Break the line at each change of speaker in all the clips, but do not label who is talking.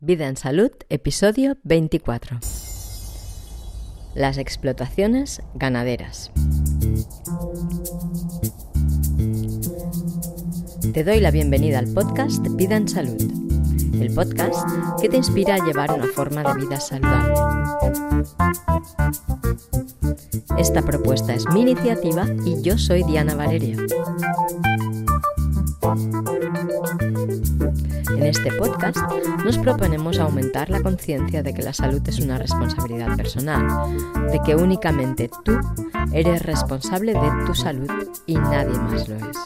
Vida en Salud, episodio 24. Las explotaciones ganaderas. Te doy la bienvenida al podcast Vida en Salud, el podcast que te inspira a llevar una forma de vida saludable. Esta propuesta es mi iniciativa y yo soy Diana Valeria. En este podcast nos proponemos aumentar la conciencia de que la salud es una responsabilidad personal, de que únicamente tú eres responsable de tu salud y nadie más lo es.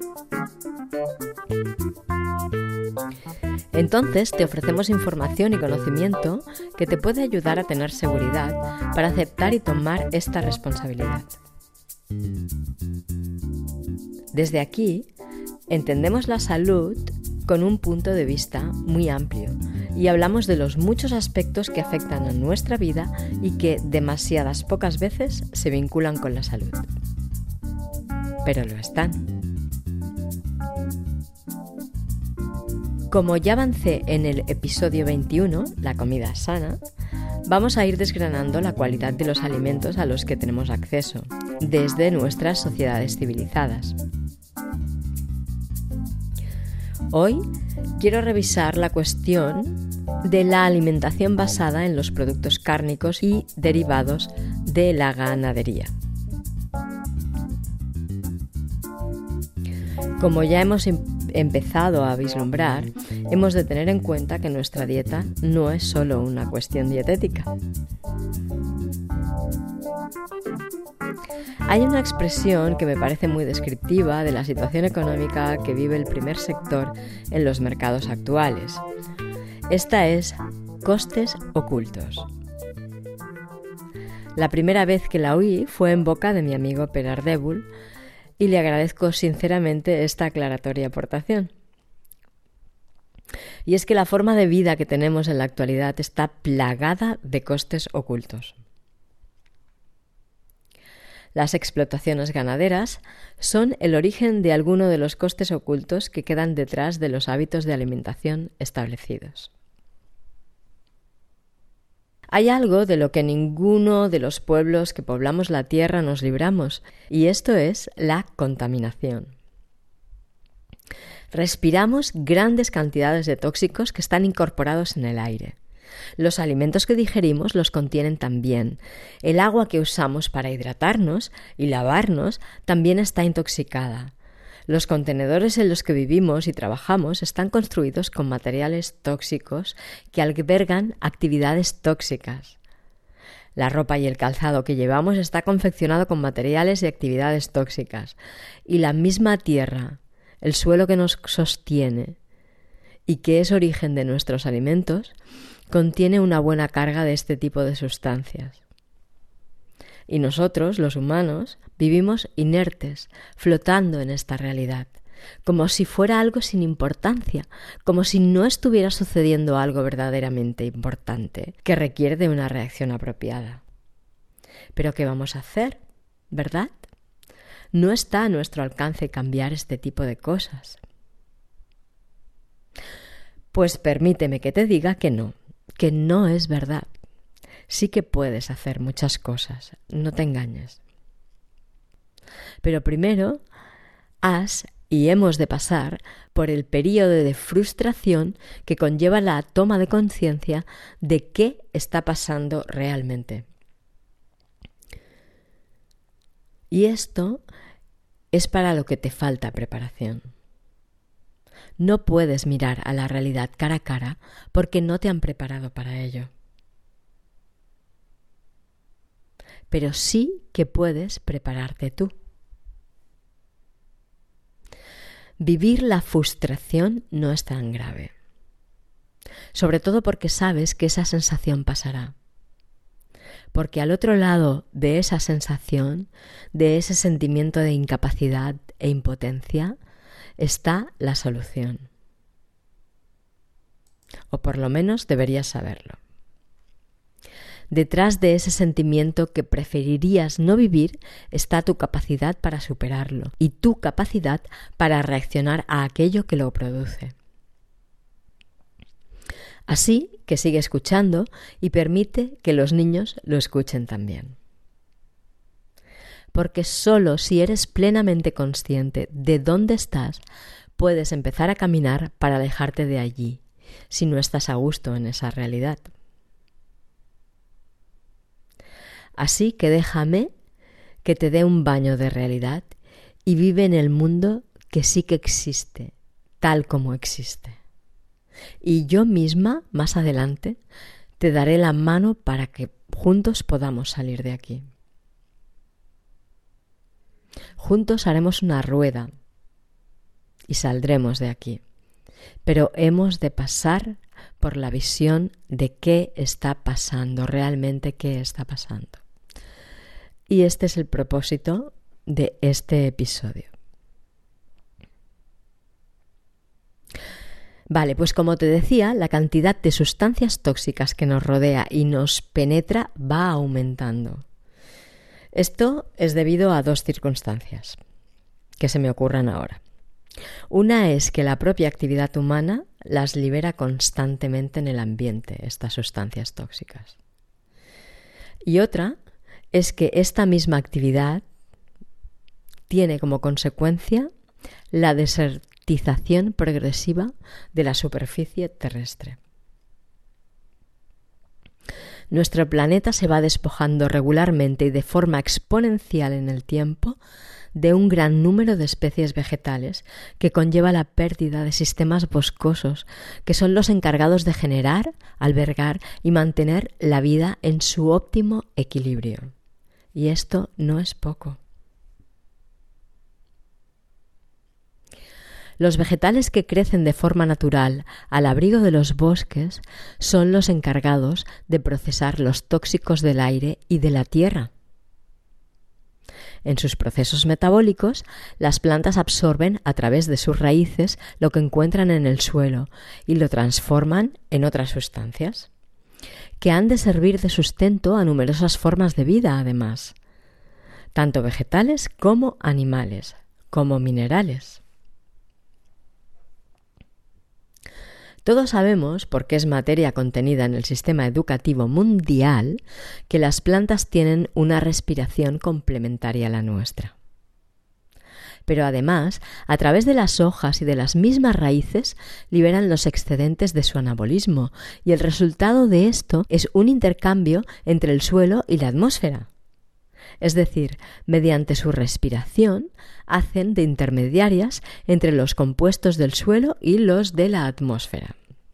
Entonces te ofrecemos información y conocimiento que te puede ayudar a tener seguridad para aceptar y tomar esta responsabilidad. Desde aquí, entendemos la salud con un punto de vista muy amplio y hablamos de los muchos aspectos que afectan a nuestra vida y que demasiadas pocas veces se vinculan con la salud. Pero lo están. Como ya avancé en el episodio 21, la comida sana, vamos a ir desgranando la cualidad de los alimentos a los que tenemos acceso, desde nuestras sociedades civilizadas. Hoy quiero revisar la cuestión de la alimentación basada en los productos cárnicos y derivados de la ganadería. Como ya hemos empezado a vislumbrar, hemos de tener en cuenta que nuestra dieta no es solo una cuestión dietética. Hay una expresión que me parece muy descriptiva de la situación económica que vive el primer sector en los mercados actuales. Esta es costes ocultos. La primera vez que la oí fue en boca de mi amigo Per Ardèvol y le agradezco sinceramente esta aclaratoria aportación. Y es que la forma de vida que tenemos en la actualidad está plagada de costes ocultos. Las explotaciones ganaderas son el origen de alguno de los costes ocultos que quedan detrás de los hábitos de alimentación establecidos. Hay algo de lo que ninguno de los pueblos que poblamos la tierra nos libramos, y esto es la contaminación. Respiramos grandes cantidades de tóxicos que están incorporados en el aire. Los alimentos que digerimos los contienen también. El agua que usamos para hidratarnos y lavarnos también está intoxicada. Los contenedores en los que vivimos y trabajamos están construidos con materiales tóxicos que albergan actividades tóxicas. La ropa y el calzado que llevamos está confeccionado con materiales y actividades tóxicas. Y la misma tierra, el suelo que nos sostiene y que es origen de nuestros alimentos, contiene una buena carga de este tipo de sustancias. Y nosotros, los humanos, vivimos inertes, flotando en esta realidad, como si fuera algo sin importancia, como si no estuviera sucediendo algo verdaderamente importante, que requiere de una reacción apropiada. Pero ¿qué vamos a hacer? ¿Verdad? No está a nuestro alcance cambiar este tipo de cosas. Pues permíteme que te diga que no es verdad. Sí que puedes hacer muchas cosas, no te engañes. Pero primero has y hemos de pasar por el período de frustración que conlleva la toma de conciencia de qué está pasando realmente. Y esto es para lo que te falta preparación. No puedes mirar a la realidad cara a cara porque no te han preparado para ello. Pero sí que puedes prepararte tú. Vivir la frustración no es tan grave, sobre todo porque sabes que esa sensación pasará. Porque al otro lado de esa sensación, de ese sentimiento de incapacidad e impotencia, está la solución. O por lo menos deberías saberlo. Detrás de ese sentimiento que preferirías no vivir está tu capacidad para superarlo y tu capacidad para reaccionar a aquello que lo produce. Así que sigue escuchando y permite que los niños lo escuchen también. Porque solo si eres plenamente consciente de dónde estás, puedes empezar a caminar para alejarte de allí, si no estás a gusto en esa realidad. Así que déjame que te dé un baño de realidad y vive en el mundo que sí que existe, tal como existe. Y yo misma, más adelante, te daré la mano para que juntos podamos salir de aquí. Juntos haremos una rueda y saldremos de aquí. Pero hemos de pasar por la visión de qué está pasando, realmente qué está pasando. Y este es el propósito de este episodio. Vale, pues como te decía, la cantidad de sustancias tóxicas que nos rodea y nos penetra va aumentando. Esto es debido a dos circunstancias que se me ocurran ahora. Una es que la propia actividad humana las libera constantemente en el ambiente, estas sustancias tóxicas. Y otra es que esta misma actividad tiene como consecuencia la desertización progresiva de la superficie terrestre. Nuestro planeta se va despojando regularmente y de forma exponencial en el tiempo de un gran número de especies vegetales que conlleva la pérdida de sistemas boscosos que son los encargados de generar, albergar y mantener la vida en su óptimo equilibrio. Y esto no es poco. Los vegetales que crecen de forma natural al abrigo de los bosques son los encargados de procesar los tóxicos del aire y de la tierra. En sus procesos metabólicos, las plantas absorben a través de sus raíces lo que encuentran en el suelo y lo transforman en otras sustancias, que han de servir de sustento a numerosas formas de vida, además, tanto vegetales como animales, como minerales. Todos sabemos, porque es materia contenida en el sistema educativo mundial, que las plantas tienen una respiración complementaria a la nuestra. Pero además, a través de las hojas y de las mismas raíces, liberan los excedentes de su anabolismo, y el resultado de esto es un intercambio entre el suelo y la atmósfera. Es decir, mediante su respiración, hacen de intermediarias entre los compuestos del suelo y los de la atmósfera.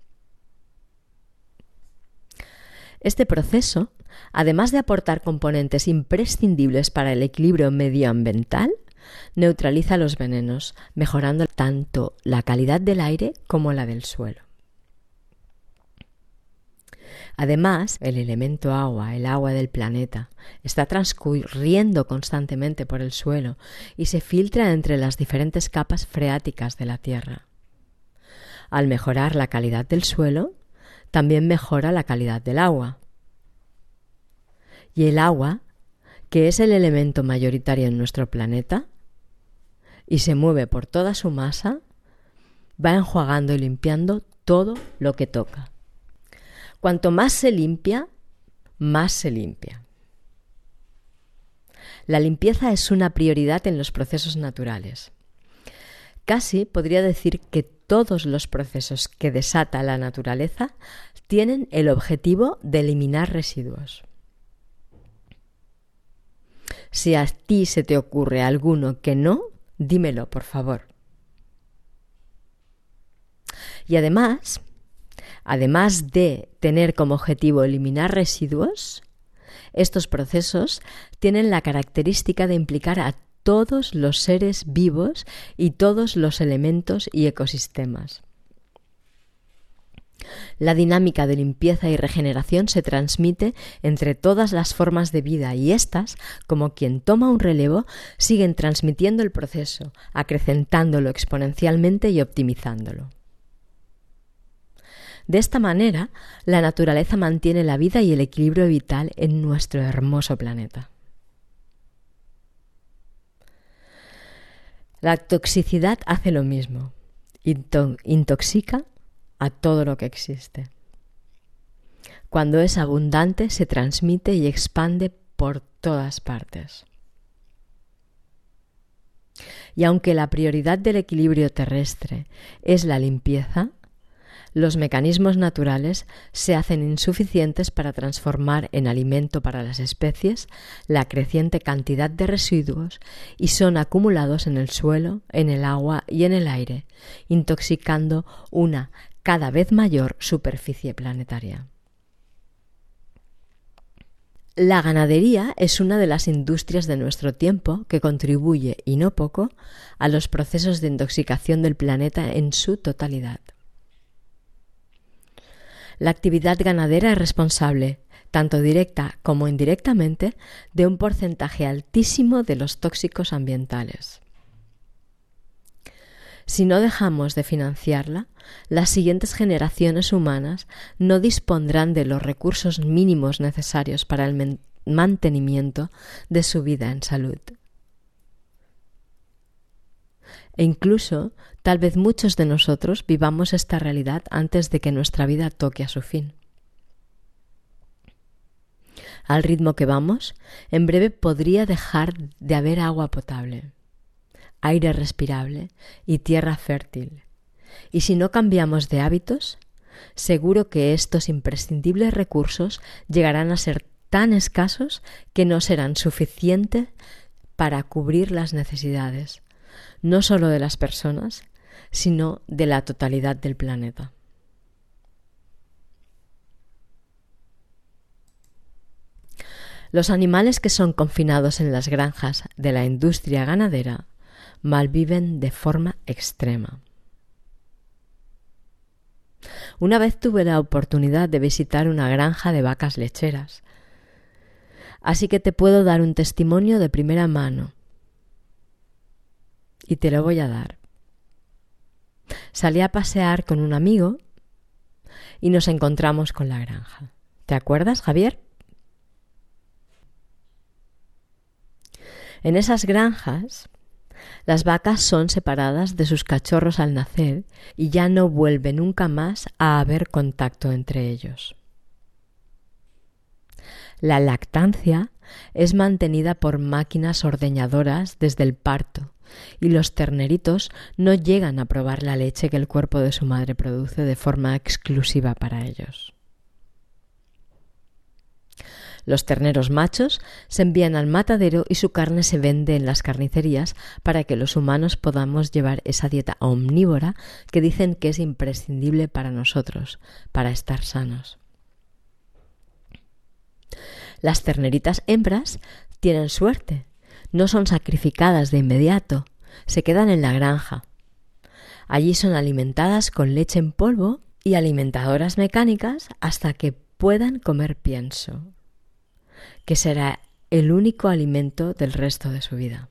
Este proceso, además de aportar componentes imprescindibles para el equilibrio medioambiental, neutraliza los venenos, mejorando tanto la calidad del aire como la del suelo. Además, el elemento agua, el agua del planeta, está transcurriendo constantemente por el suelo y se filtra entre las diferentes capas freáticas de la Tierra. Al mejorar la calidad del suelo, también mejora la calidad del agua. Y el agua, que es el elemento mayoritario en nuestro planeta, y se mueve por toda su masa, va enjuagando y limpiando todo lo que toca. Cuanto más se limpia, más se limpia. La limpieza es una prioridad en los procesos naturales. Casi podría decir que todos los procesos que desata la naturaleza tienen el objetivo de eliminar residuos. Si a ti se te ocurre alguno que no, dímelo, por favor. Y además de tener como objetivo eliminar residuos, estos procesos tienen la característica de implicar a todos los seres vivos y todos los elementos y ecosistemas. La dinámica de limpieza y regeneración se transmite entre todas las formas de vida y éstas, como quien toma un relevo, siguen transmitiendo el proceso, acrecentándolo exponencialmente y optimizándolo. De esta manera, la naturaleza mantiene la vida y el equilibrio vital en nuestro hermoso planeta. La toxicidad hace lo mismo, intoxica a todo lo que existe. Cuando es abundante, se transmite y expande por todas partes. Y aunque la prioridad del equilibrio terrestre es la limpieza, los mecanismos naturales se hacen insuficientes para transformar en alimento para las especies la creciente cantidad de residuos y son acumulados en el suelo, en el agua y en el aire, intoxicando una cada vez mayor superficie planetaria. La ganadería es una de las industrias de nuestro tiempo que contribuye, y no poco, a los procesos de intoxicación del planeta en su totalidad. La actividad ganadera es responsable, tanto directa como indirectamente, de un porcentaje altísimo de los tóxicos ambientales. Si no dejamos de financiarla, las siguientes generaciones humanas no dispondrán de los recursos mínimos necesarios para el mantenimiento de su vida en salud. E incluso, tal vez muchos de nosotros vivamos esta realidad antes de que nuestra vida toque a su fin. Al ritmo que vamos, en breve podría dejar de haber agua potable, aire respirable y tierra fértil. Y si no cambiamos de hábitos, seguro que estos imprescindibles recursos llegarán a ser tan escasos que no serán suficientes para cubrir las necesidades, no solo de las personas, sino de la totalidad del planeta. Los animales que son confinados en las granjas de la industria ganadera malviven de forma extrema. Una vez tuve la oportunidad de visitar una granja de vacas lecheras, así que te puedo dar un testimonio de primera mano. Y te lo voy a dar. Salí a pasear con un amigo y nos encontramos con la granja. ¿Te acuerdas, Javier? En esas granjas, las vacas son separadas de sus cachorros al nacer y ya no vuelve nunca más a haber contacto entre ellos. La lactancia es mantenida por máquinas ordeñadoras desde el parto y los terneritos no llegan a probar la leche que el cuerpo de su madre produce de forma exclusiva para ellos. Los terneros machos se envían al matadero y su carne se vende en las carnicerías para que los humanos podamos llevar esa dieta omnívora que dicen que es imprescindible para nosotros, para estar sanos. Las terneritas hembras tienen suerte, no son sacrificadas de inmediato, se quedan en la granja. Allí son alimentadas con leche en polvo y alimentadoras mecánicas hasta que puedan comer pienso, que será el único alimento del resto de su vida.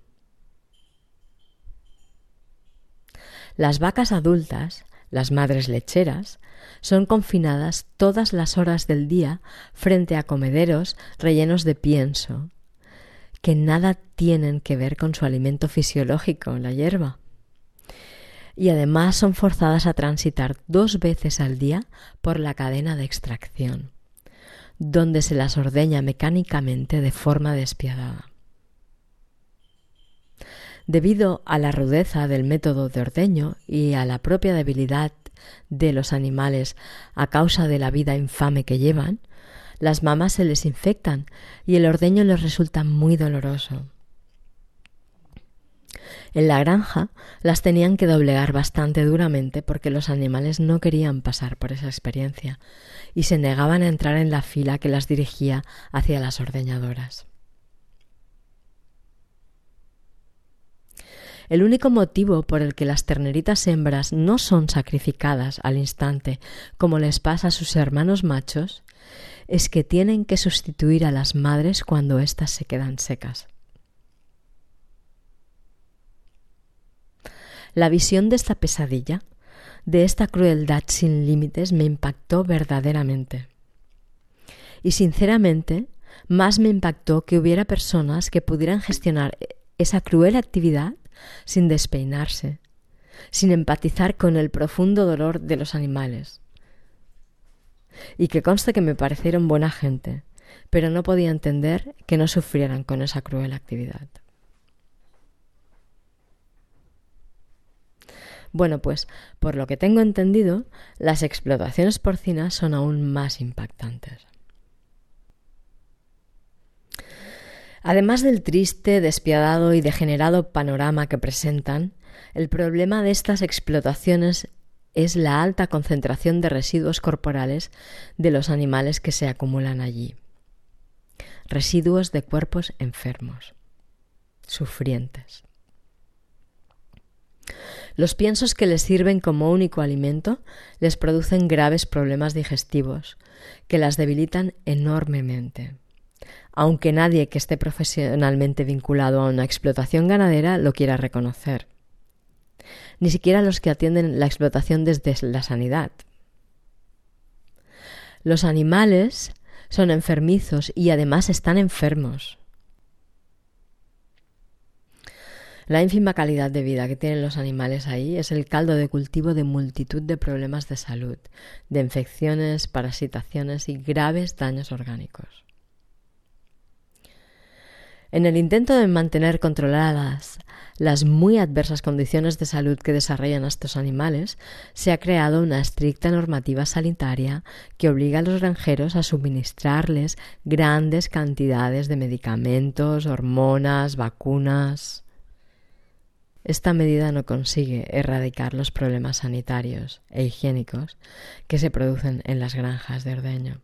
Las vacas adultas, las madres lecheras, son confinadas todas las horas del día frente a comederos rellenos de pienso, que nada tienen que ver con su alimento fisiológico, la hierba. Y además son forzadas a transitar 2 veces al día por la cadena de extracción, donde se las ordeña mecánicamente de forma despiadada. Debido a la rudeza del método de ordeño y a la propia debilidad de los animales a causa de la vida infame que llevan, las mamas se les infectan y el ordeño les resulta muy doloroso. En la granja las tenían que doblegar bastante duramente porque los animales no querían pasar por esa experiencia y se negaban a entrar en la fila que las dirigía hacia las ordeñadoras. El único motivo por el que las terneritas hembras no son sacrificadas al instante, como les pasa a sus hermanos machos, es que tienen que sustituir a las madres cuando éstas se quedan secas. La visión de esta pesadilla, de esta crueldad sin límites, me impactó verdaderamente. Y sinceramente, más me impactó que hubiera personas que pudieran gestionar esa cruel actividad sin despeinarse, sin empatizar con el profundo dolor de los animales. y que conste que me parecieron buena gente, pero no podía entender que no sufrieran con esa cruel actividad. Bueno, pues, por lo que tengo entendido, las explotaciones porcinas son aún más impactantes. Además del triste, despiadado y degenerado panorama que presentan, el problema de estas explotaciones es la alta concentración de residuos corporales de los animales que se acumulan allí. Residuos de cuerpos enfermos, sufrientes. Los piensos que les sirven como único alimento les producen graves problemas digestivos que las debilitan enormemente, aunque nadie que esté profesionalmente vinculado a una explotación ganadera lo quiera reconocer. Ni siquiera los que atienden la explotación desde la sanidad. Los animales son enfermizos y además están enfermos. La ínfima calidad de vida que tienen los animales ahí es el caldo de cultivo de multitud de problemas de salud, de infecciones, parasitaciones y graves daños orgánicos. En el intento de mantener controladas las muy adversas condiciones de salud que desarrollan estos animales, se ha creado una estricta normativa sanitaria que obliga a los granjeros a suministrarles grandes cantidades de medicamentos, hormonas, vacunas. Esta medida no consigue erradicar los problemas sanitarios e higiénicos que se producen en las granjas de ordeño.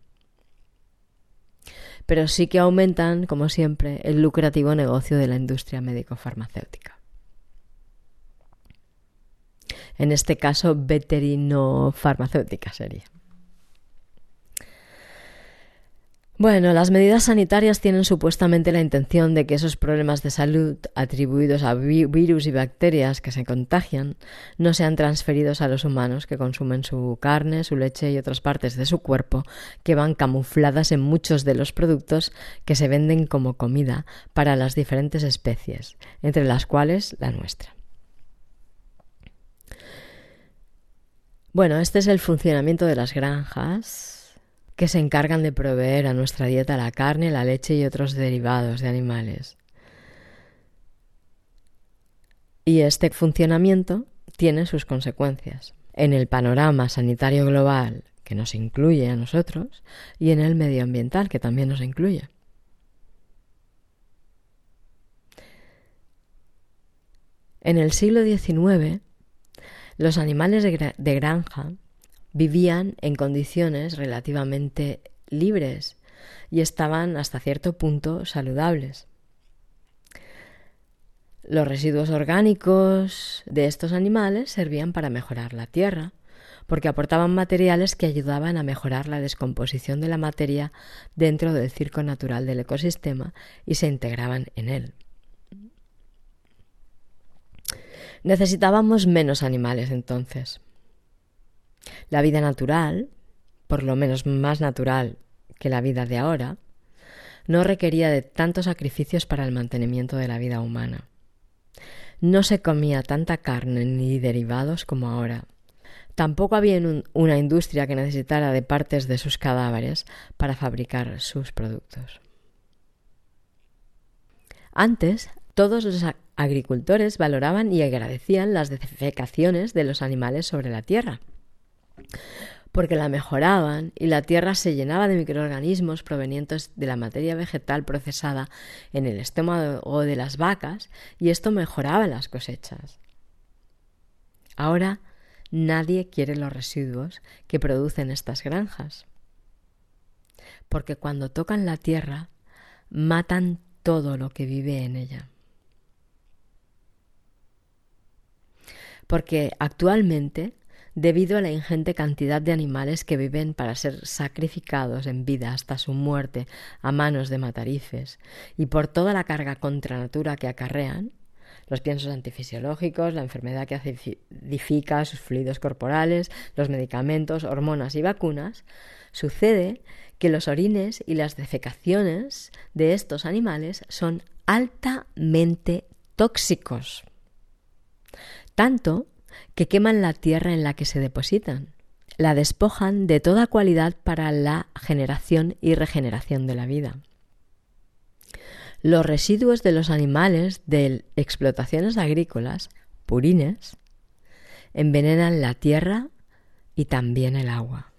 Pero sí que aumentan, como siempre, el lucrativo negocio de la industria médico-farmacéutica. En este caso, veterino-farmacéutica sería. Bueno, las medidas sanitarias tienen supuestamente la intención de que esos problemas de salud atribuidos a virus y bacterias que se contagian no sean transferidos a los humanos que consumen su carne, su leche y otras partes de su cuerpo que van camufladas en muchos de los productos que se venden como comida para las diferentes especies, entre las cuales la nuestra. Bueno, este es el funcionamiento de las granjas que se encargan de proveer a nuestra dieta la carne, la leche y otros derivados de animales. Y este funcionamiento tiene sus consecuencias en el panorama sanitario global, que nos incluye a nosotros, y en el medioambiental, que también nos incluye. En el siglo XIX, los animales de granja vivían en condiciones relativamente libres y estaban hasta cierto punto saludables. Los residuos orgánicos de estos animales servían para mejorar la tierra, porque aportaban materiales que ayudaban a mejorar la descomposición de la materia dentro del circo natural del ecosistema y se integraban en él. Necesitábamos menos animales entonces. La vida natural, por lo menos más natural que la vida de ahora, no requería de tantos sacrificios para el mantenimiento de la vida humana. No se comía tanta carne ni derivados como ahora. Tampoco había una industria que necesitara de partes de sus cadáveres para fabricar sus productos. Antes, todos los agricultores valoraban y agradecían las defecaciones de los animales sobre la tierra, porque la mejoraban y la tierra se llenaba de microorganismos provenientes de la materia vegetal procesada en el estómago de las vacas y esto mejoraba las cosechas. Ahora nadie quiere los residuos que producen estas granjas, porque cuando tocan la tierra matan todo lo que vive en ella. Porque actualmente, debido a la ingente cantidad de animales que viven para ser sacrificados en vida hasta su muerte a manos de matarifes y por toda la carga contra natura que acarrean, los piensos antifisiológicos, la enfermedad que acidifica sus fluidos corporales, los medicamentos, hormonas y vacunas, sucede que los orines y las defecaciones de estos animales son altamente tóxicos. Tanto que queman la tierra en la que se depositan. la despojan de toda cualidad para la generación y regeneración de la vida. Los residuos de los animales de explotaciones agrícolas, purines, envenenan la tierra y también el agua.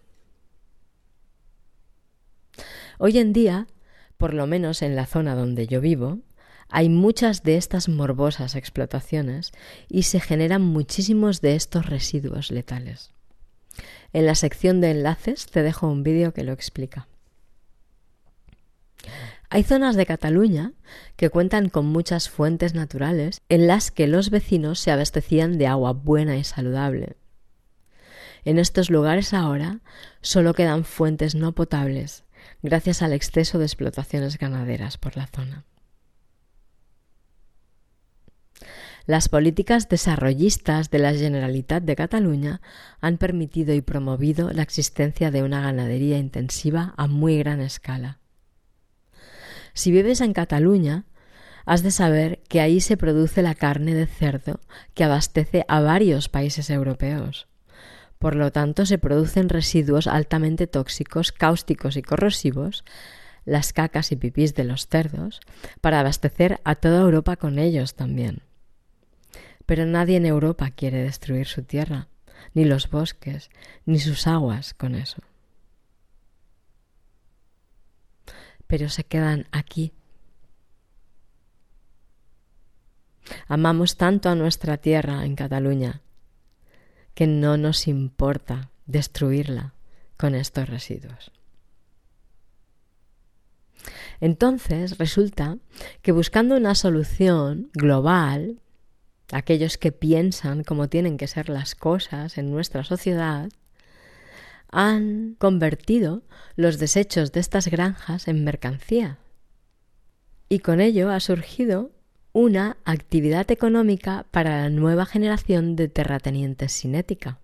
Hoy en día, por lo menos en la zona donde yo vivo, hay muchas de estas morbosas explotaciones y se generan muchísimos de estos residuos letales. En la sección de enlaces te dejo un vídeo que lo explica. Hay zonas de Cataluña que cuentan con muchas fuentes naturales en las que los vecinos se abastecían de agua buena y saludable. En estos lugares ahora solo quedan fuentes no potables gracias al exceso de explotaciones ganaderas por la zona. Las políticas desarrollistas de la Generalitat de Cataluña han permitido y promovido la existencia de una ganadería intensiva a muy gran escala. Si vives en Cataluña, has de saber que ahí se produce la carne de cerdo que abastece a varios países europeos. Por lo tanto, se producen residuos altamente tóxicos, cáusticos y corrosivos, las cacas y pipís de los cerdos, para abastecer a toda Europa con ellos también. Pero nadie en Europa quiere destruir su tierra, ni los bosques, ni sus aguas con eso. Pero se quedan aquí. Amamos tanto a nuestra tierra en Cataluña que no nos importa destruirla con estos residuos. Entonces resulta que buscando una solución global, aquellos que piensan cómo tienen que ser las cosas en nuestra sociedad, han convertido los desechos de estas granjas en mercancía. Y con ello ha surgido una actividad económica para la nueva generación de terratenientes sin ética,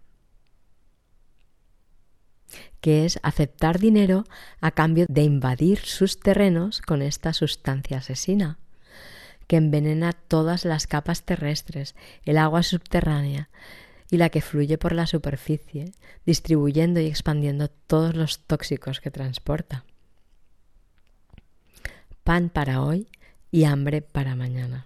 que es aceptar dinero a cambio de invadir sus terrenos con esta sustancia asesina, que envenena todas las capas terrestres, el agua subterránea y la que fluye por la superficie, distribuyendo y expandiendo todos los tóxicos que transporta. Pan para hoy y hambre para mañana.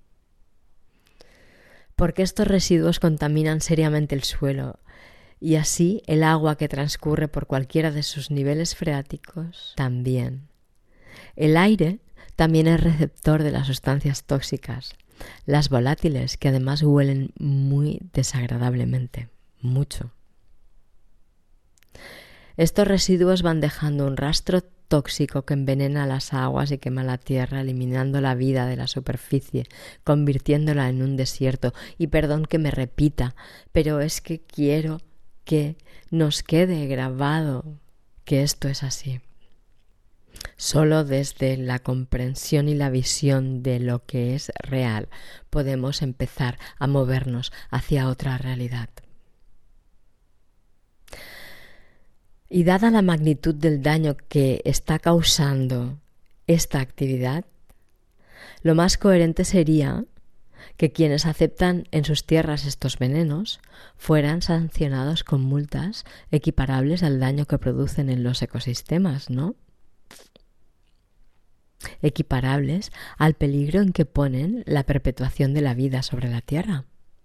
Porque estos residuos contaminan seriamente el suelo y así el agua que transcurre por cualquiera de sus niveles freáticos también. El aire también es receptor de las sustancias tóxicas, las volátiles, que además huelen muy desagradablemente, mucho. Estos residuos van dejando un rastro tóxico que envenena las aguas y quema la tierra, eliminando la vida de la superficie, convirtiéndola en un desierto. Y perdón que me repita, pero es que quiero que nos quede grabado que esto es así. Solo desde la comprensión y la visión de lo que es real podemos empezar a movernos hacia otra realidad. Y dada la magnitud del daño que está causando esta actividad, lo más coherente sería que quienes aceptan en sus tierras estos venenos fueran sancionados con multas equiparables al daño que producen en los ecosistemas, ¿no? Equiparables al peligro en que ponen la perpetuación de la vida sobre la tierra.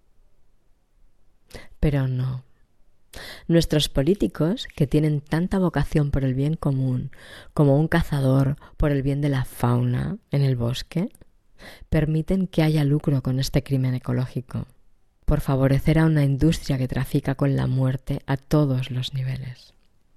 Pero no. Nuestros políticos, que tienen tanta vocación por el bien común como un cazador por el bien de la fauna en el bosque, permiten que haya lucro con este crimen ecológico, por favorecer a una industria que trafica con la muerte a todos los niveles.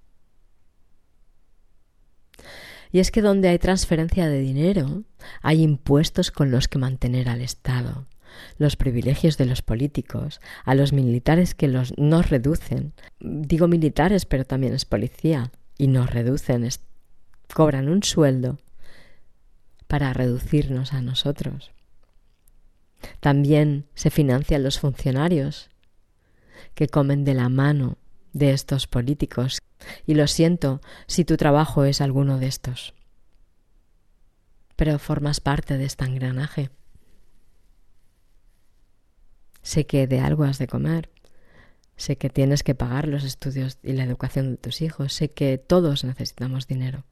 Y es que donde hay transferencia de dinero, hay impuestos con los que mantener al Estado, los privilegios de los políticos, a los militares que nos reducen. Digo militares, pero también es policía, y nos reducen, cobran un sueldo para reducirnos a nosotros. También se financian los funcionarios que comen de la mano de estos políticos. Y lo siento si tu trabajo es alguno de estos, pero formas parte de este engranaje. Sé que de algo has de comer, Sé que tienes que pagar los estudios y la educación de tus hijos. Sé que todos necesitamos dinero.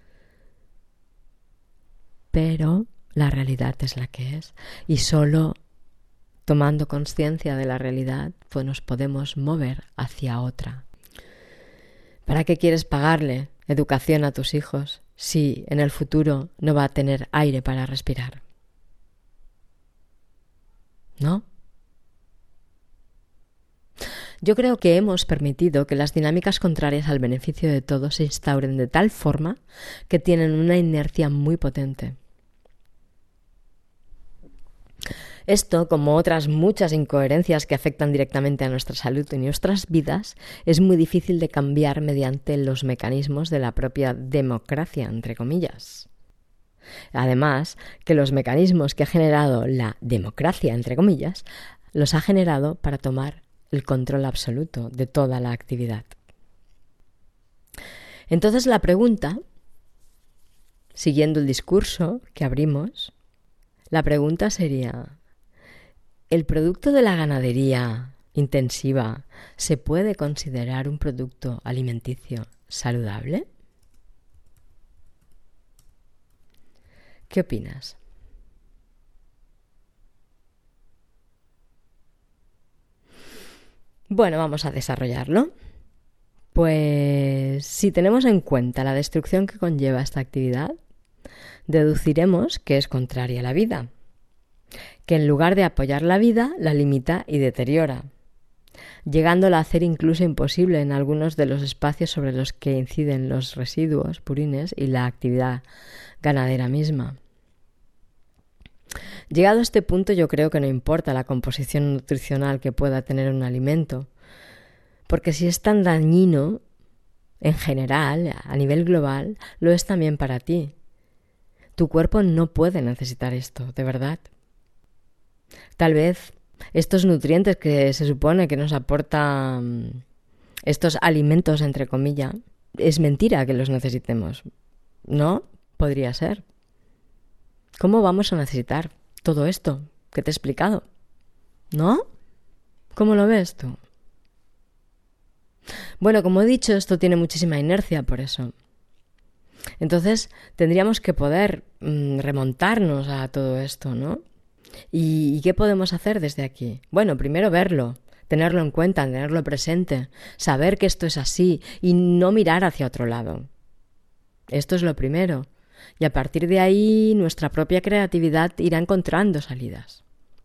Pero la realidad es la que es. Y solo tomando conciencia de la realidad, pues nos podemos mover hacia otra. ¿Para qué quieres pagarle educación a tus hijos si en el futuro no va a tener aire para respirar? ¿No? Yo creo que hemos permitido que las dinámicas contrarias al beneficio de todos se instauren de tal forma que tienen una inercia muy potente. Esto, como otras muchas incoherencias que afectan directamente a nuestra salud y nuestras vidas, es muy difícil de cambiar mediante los mecanismos de la propia democracia, entre comillas. Además, que los mecanismos que ha generado la democracia, entre comillas, los ha generado para tomar el control absoluto de toda la actividad. Entonces la pregunta, siguiendo el discurso que abrimos, la pregunta sería: ¿el producto de la ganadería intensiva se puede considerar un producto alimenticio saludable? ¿Qué opinas? Bueno, vamos a desarrollarlo. Pues si tenemos en cuenta la destrucción que conlleva esta actividad, deduciremos que es contraria a la vida, que en lugar de apoyar la vida, la limita y deteriora, llegándola a hacer incluso imposible en algunos de los espacios sobre los que inciden los residuos purines y la actividad ganadera misma. Llegado a este punto, yo creo que no importa la composición nutricional que pueda tener un alimento, porque si es tan dañino, en general, a nivel global, lo es también para ti. Tu cuerpo no puede necesitar esto, de verdad. Tal vez estos nutrientes que se supone que nos aportan estos alimentos, entre comillas, es mentira que los necesitemos. ¿No? Podría ser. ¿Cómo vamos a necesitar todo esto que te he explicado? ¿No? ¿Cómo lo ves tú? Bueno, como he dicho, esto tiene muchísima inercia por eso. Entonces, tendríamos que poder remontarnos a todo esto, ¿no? ¿Y qué podemos hacer desde aquí? Bueno, primero verlo, tenerlo en cuenta, tenerlo presente, saber que esto es así y no mirar hacia otro lado. Esto es lo primero. Y a partir de ahí nuestra propia creatividad irá encontrando salidas.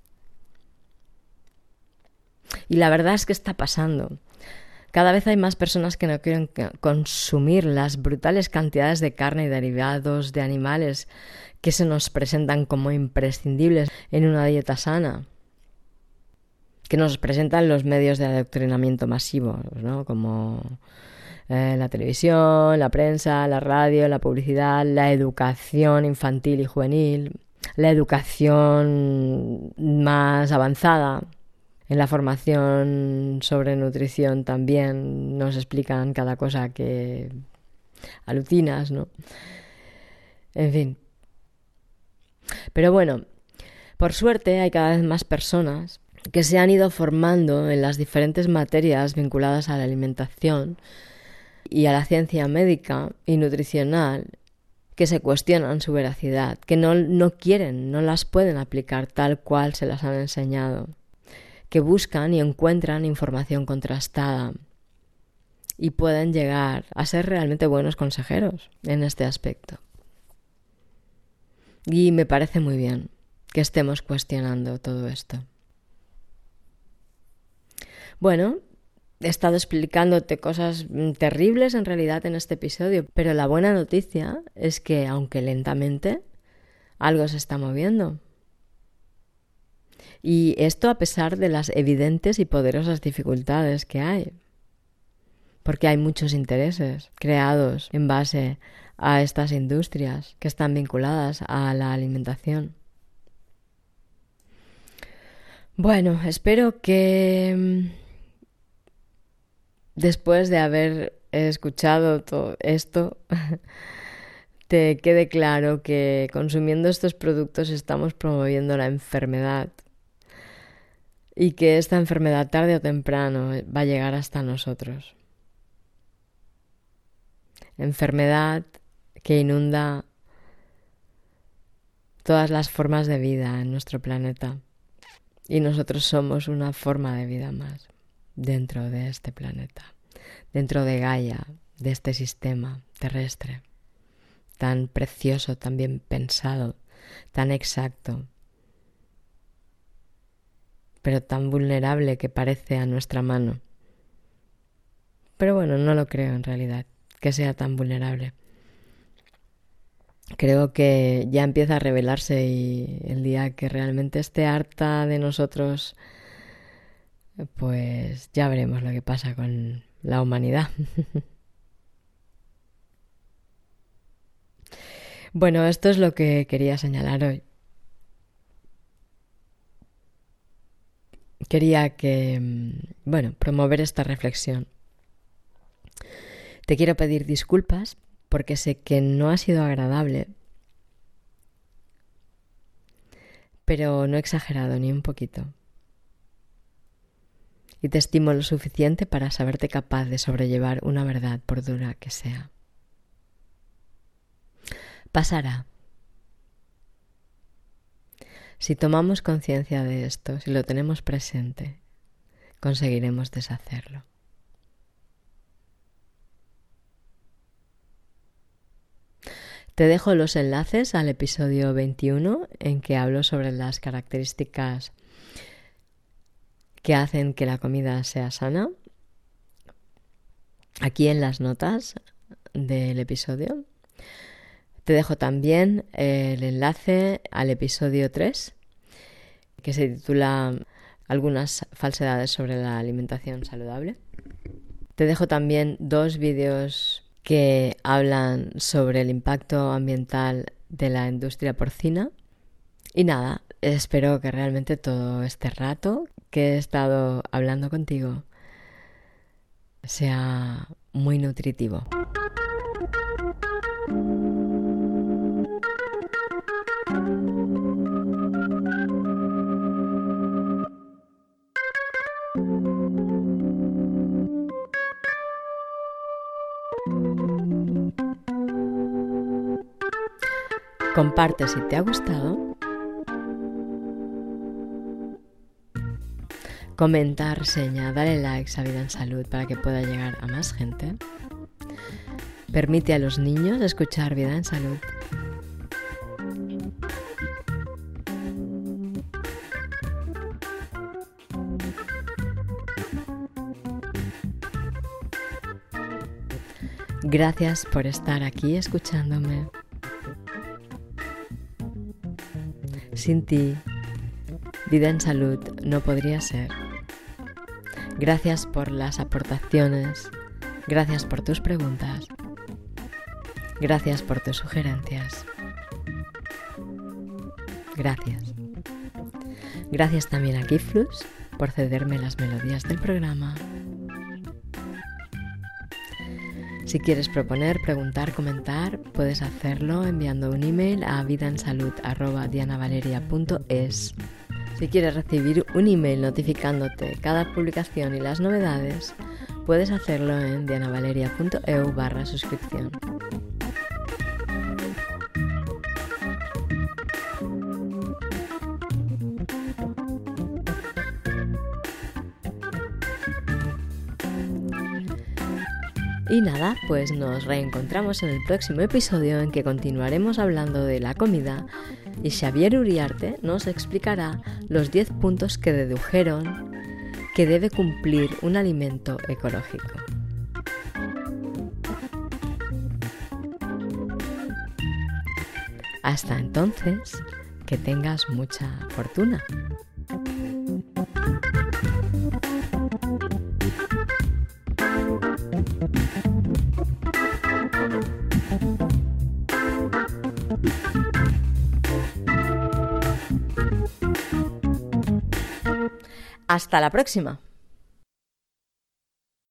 Y la verdad es que está pasando. Cada vez hay más personas que no quieren consumir las brutales cantidades de carne y derivados de animales que se nos presentan como imprescindibles en una dieta sana, que nos presentan los medios de adoctrinamiento masivo, ¿no? Como la televisión, la prensa, la radio, la publicidad, la educación infantil y juvenil, la educación más avanzada. En la formación sobre nutrición también nos explican cada cosa que alucinas, ¿no? En fin. Pero bueno, por suerte hay cada vez más personas que se han ido formando en las diferentes materias vinculadas a la alimentación y a la ciencia médica y nutricional, que se cuestionan su veracidad, que no quieren, no las pueden aplicar tal cual se las han enseñado, que buscan y encuentran información contrastada y pueden llegar a ser realmente buenos consejeros en este aspecto. Y me parece muy bien que estemos cuestionando todo esto. Bueno, he estado explicándote cosas terribles en realidad en este episodio, pero la buena noticia es que, aunque lentamente, algo se está moviendo. Y esto a pesar de las evidentes y poderosas dificultades que hay, porque hay muchos intereses creados en base a estas industrias que están vinculadas a la alimentación. Bueno, espero que después de haber escuchado todo esto te quede claro que consumiendo estos productos estamos promoviendo la enfermedad y que esta enfermedad tarde o temprano va a llegar hasta nosotros. Enfermedad que inunda todas las formas de vida en nuestro planeta y nosotros somos una forma de vida más dentro de este planeta, dentro de Gaia, de este sistema terrestre tan precioso, tan bien pensado, tan exacto, pero tan vulnerable que parece a nuestra mano. Pero bueno, no lo creo en realidad, que sea tan vulnerable. Creo que ya empieza a revelarse y el día que realmente esté harta de nosotros, pues ya veremos lo que pasa con la humanidad. Bueno, esto es lo que quería señalar hoy. Quería promover esta reflexión. Te quiero pedir disculpas porque sé que no ha sido agradable, pero no he exagerado ni un poquito. Y te estimo lo suficiente para saberte capaz de sobrellevar una verdad por dura que sea. Pasará. Si tomamos conciencia de esto, si lo tenemos presente, conseguiremos deshacerlo. Te dejo los enlaces al episodio 21 en que hablo sobre las características que hacen que la comida sea sana. Aquí en las notas del episodio. Te dejo también el enlace al episodio 3 que se titula Algunas falsedades sobre la alimentación saludable. Te dejo también 2 vídeos que hablan sobre el impacto ambiental de la industria porcina. Y nada, espero que realmente todo este rato que he estado hablando contigo sea muy nutritivo. Comparte si te ha gustado. Comenta, reseña, dale likes a Vida en Salud para que pueda llegar a más gente. Permite a los niños escuchar Vida en Salud. Gracias por estar aquí escuchándome. Sin ti, Vida en Salud no podría ser. Gracias por las aportaciones, gracias por tus preguntas, gracias por tus sugerencias. Gracias. Gracias también a Giflux por cederme las melodías del programa. Si quieres proponer, preguntar, comentar, puedes hacerlo enviando un email a vidaensalud@dianavaleria.es. Si quieres recibir un email notificándote cada publicación y las novedades, puedes hacerlo en dianavaleria.eu/suscripción. Y nada, pues nos reencontramos en el próximo episodio en que continuaremos hablando de la comida y Xavier Uriarte nos explicará los 10 puntos que dedujeron que debe cumplir un alimento ecológico. Hasta entonces, que tengas mucha fortuna. Hasta la próxima.